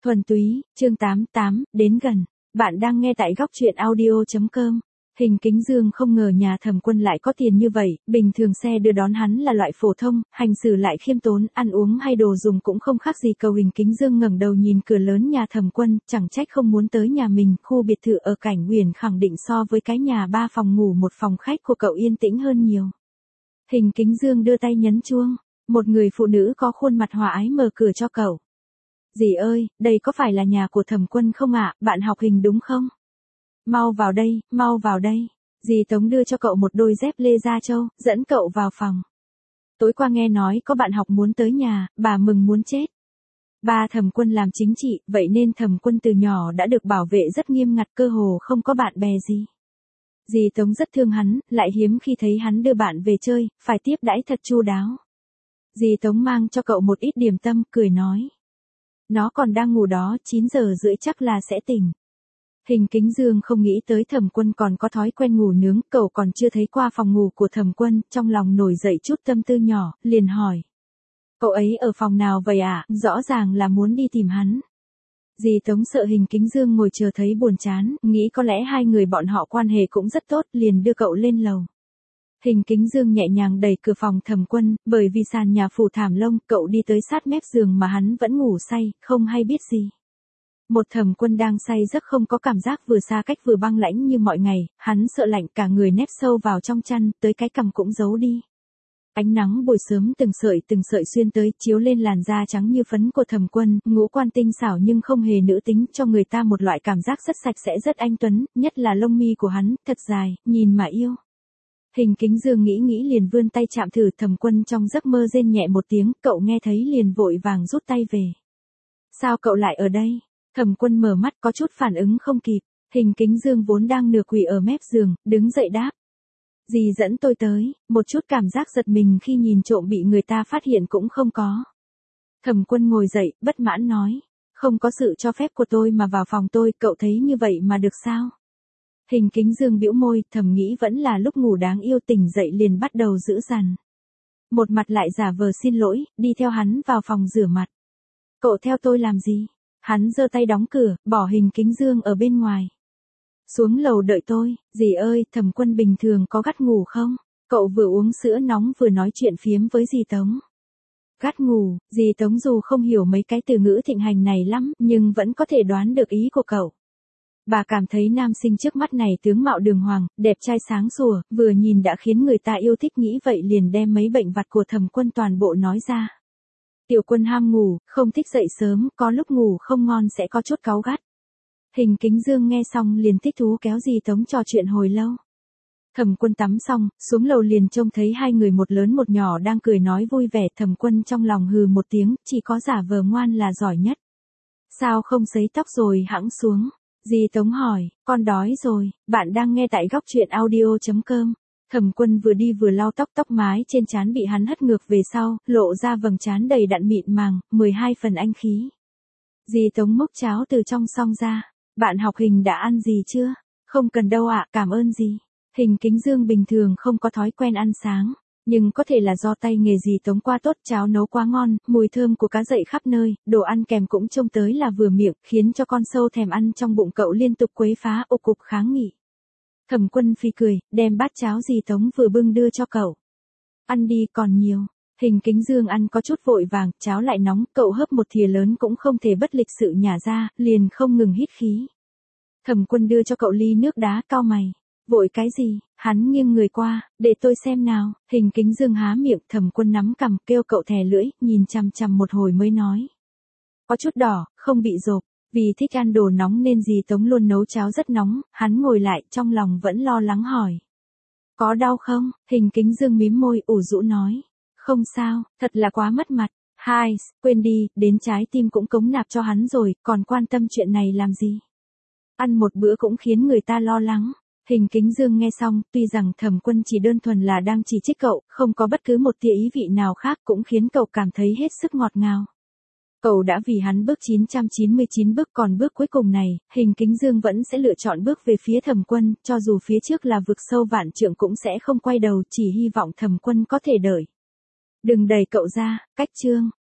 Thuần túy, chương 88, đến gần. Bạn đang nghe tại góc truyện audio.com. Hình Kính Dương không ngờ nhà Thẩm Quân lại có tiền như vậy, bình thường xe đưa đón hắn là loại phổ thông, hành xử lại khiêm tốn, ăn uống hay đồ dùng cũng không khác gì cầu. Hình Kính Dương ngẩng đầu nhìn cửa lớn nhà Thẩm Quân, chẳng trách không muốn tới nhà mình. Khu biệt thự ở Cảnh Uyển khẳng định so với cái nhà 3 phòng ngủ 1 phòng khách của cậu yên tĩnh hơn nhiều. Hình Kính Dương đưa tay nhấn chuông, một người phụ nữ có khuôn mặt hòa ái mở cửa cho cậu. Dì ơi, đây có phải là nhà của Thẩm Quân không ạ, bạn học Hình đúng không? Mau vào đây, mau vào đây. Dì Tống đưa cho cậu một đôi dép lê da trâu, dẫn cậu vào phòng. Tối qua nghe nói có bạn học muốn tới nhà, bà mừng muốn chết. Ba Thẩm Quân làm chính trị, vậy nên Thẩm Quân từ nhỏ đã được bảo vệ rất nghiêm ngặt, cơ hồ không có bạn bè gì. Dì Tống rất thương hắn, lại hiếm khi thấy hắn đưa bạn về chơi, phải tiếp đãi thật chu đáo. Dì Tống mang cho cậu một ít điểm tâm, cười nói. Nó còn đang ngủ đó, 9 giờ rưỡi chắc là sẽ tỉnh. Hình Kính Dương không nghĩ tới Thẩm Quân còn có thói quen ngủ nướng, cậu còn chưa thấy qua phòng ngủ của Thẩm Quân, trong lòng nổi dậy chút tâm tư nhỏ, liền hỏi. Cậu ấy ở phòng nào vậy ạ? Rõ ràng là muốn đi tìm hắn. Dì Tống sợ Hình Kính Dương ngồi chờ thấy buồn chán, nghĩ có lẽ hai người bọn họ quan hệ cũng rất tốt, liền đưa cậu lên lầu. Hình Kính Dương nhẹ nhàng đẩy cửa phòng Thẩm Quân, bởi vì sàn nhà phủ thảm lông, cậu đi tới sát mép giường mà hắn vẫn ngủ say, không hay biết gì. Một Thẩm Quân đang say giấc không có cảm giác vừa xa cách vừa băng lãnh như mọi ngày, hắn sợ lạnh cả người nép sâu vào trong chăn, tới cái cằm cũng giấu đi. Ánh nắng buổi sớm từng sợi xuyên tới, chiếu lên làn da trắng như phấn của Thẩm Quân, ngũ quan tinh xảo nhưng không hề nữ tính, cho người ta một loại cảm giác rất sạch sẽ, rất anh tuấn, nhất là lông mi của hắn, thật dài, nhìn mà yêu. Hình Kính Dương nghĩ liền vươn tay chạm thử. Thẩm Quân trong giấc mơ rên nhẹ một tiếng, cậu nghe thấy liền vội vàng rút tay về. Sao cậu lại ở đây? Thẩm Quân mở mắt có chút phản ứng không kịp, Hình Kính Dương vốn đang nửa quỳ ở mép giường, đứng dậy đáp. Dì dẫn tôi tới, một chút cảm giác giật mình khi nhìn trộm bị người ta phát hiện cũng không có. Thẩm Quân ngồi dậy, bất mãn nói, không có sự cho phép của tôi mà vào phòng tôi, cậu thấy như vậy mà được sao? Hình Kính Dương bĩu môi, thầm nghĩ vẫn là lúc ngủ đáng yêu, tỉnh dậy liền bắt đầu giữ dằn. Một mặt lại giả vờ xin lỗi, đi theo hắn vào phòng rửa mặt. Cậu theo tôi làm gì? Hắn giơ tay đóng cửa, bỏ Hình Kính Dương ở bên ngoài. Xuống lầu đợi tôi. Dì ơi, Thẩm Quân bình thường có gắt ngủ không? Cậu vừa uống sữa nóng vừa nói chuyện phiếm với dì Tống. Gắt ngủ, dì Tống dù không hiểu mấy cái từ ngữ thịnh hành này lắm, nhưng vẫn có thể đoán được ý của cậu. Bà cảm thấy nam sinh trước mắt này tướng mạo đường hoàng, đẹp trai sáng sủa, vừa nhìn đã khiến người ta yêu thích, nghĩ vậy liền đem mấy bệnh vặt của Thẩm Quân toàn bộ nói ra. Tiểu Quân ham ngủ, không thích dậy sớm, có lúc ngủ không ngon sẽ có chút cáu gắt. Hình Kính Dương nghe xong liền thích thú kéo dì Tống trò chuyện hồi lâu. Thẩm Quân tắm xong, xuống lầu liền trông thấy hai người một lớn một nhỏ đang cười nói vui vẻ. Thẩm Quân trong lòng hừ một tiếng, chỉ có giả vờ ngoan là giỏi nhất. Sao không sấy tóc rồi hẵng xuống? Dì Tống hỏi, con đói rồi. Bạn đang nghe tại góc truyện audio.com. Thẩm Quân vừa đi vừa lau tóc, tóc mái trên trán bị hắn hất ngược về sau, lộ ra vầng trán đầy đặn mịn màng, 12 phần anh khí. Dì Tống múc cháo từ trong xoong ra. Bạn học Hình đã ăn gì chưa? Không cần đâu ạ, cảm ơn dì. Hình Kính Dương bình thường không có thói quen ăn sáng, nhưng có thể là do tay nghề dì Tống qua tốt, cháo nấu quá ngon, mùi thơm của cá dậy khắp nơi, đồ ăn kèm cũng trông tới là vừa miệng, khiến cho con sâu thèm ăn trong bụng cậu liên tục quấy phá, ục cục kháng nghị. Thẩm Quân phì cười, đem bát cháo dì Tống vừa bưng đưa cho cậu. Ăn đi, còn nhiều. Hình Kính Dương ăn có chút vội vàng, cháo lại nóng, cậu hớp một thìa lớn cũng không thể bất lịch sự nhả ra, liền không ngừng hít khí. Thẩm Quân đưa cho cậu ly nước đá, cau mày. Vội cái gì? Hắn nghiêng người qua, để tôi xem nào. Hình Kính Dương há miệng, Thẩm Quân nắm cằm, kêu cậu thè lưỡi, nhìn chằm chằm một hồi mới nói. Có chút đỏ, không bị rộp. Vì thích ăn đồ nóng nên dì Tống luôn nấu cháo rất nóng, hắn ngồi lại, trong lòng vẫn lo lắng hỏi. Có đau không? Hình Kính Dương mím môi, ủ rũ nói. Không sao, thật là quá mất mặt. Hai, quên đi, đến trái tim cũng cống nạp cho hắn rồi, còn quan tâm chuyện này làm gì? Ăn một bữa cũng khiến người ta lo lắng. Hình Kính Dương nghe xong, tuy rằng Thẩm Quân chỉ đơn thuần là đang chỉ trích cậu, không có bất cứ một tia ý vị nào khác, cũng khiến cậu cảm thấy hết sức ngọt ngào. Cậu đã vì hắn bước 999 bước, còn bước cuối cùng này, Hình Kính Dương vẫn sẽ lựa chọn bước về phía Thẩm Quân, cho dù phía trước là vực sâu vạn trượng cũng sẽ không quay đầu, chỉ hy vọng Thẩm Quân có thể đợi. Đừng đẩy cậu ra, cách chương.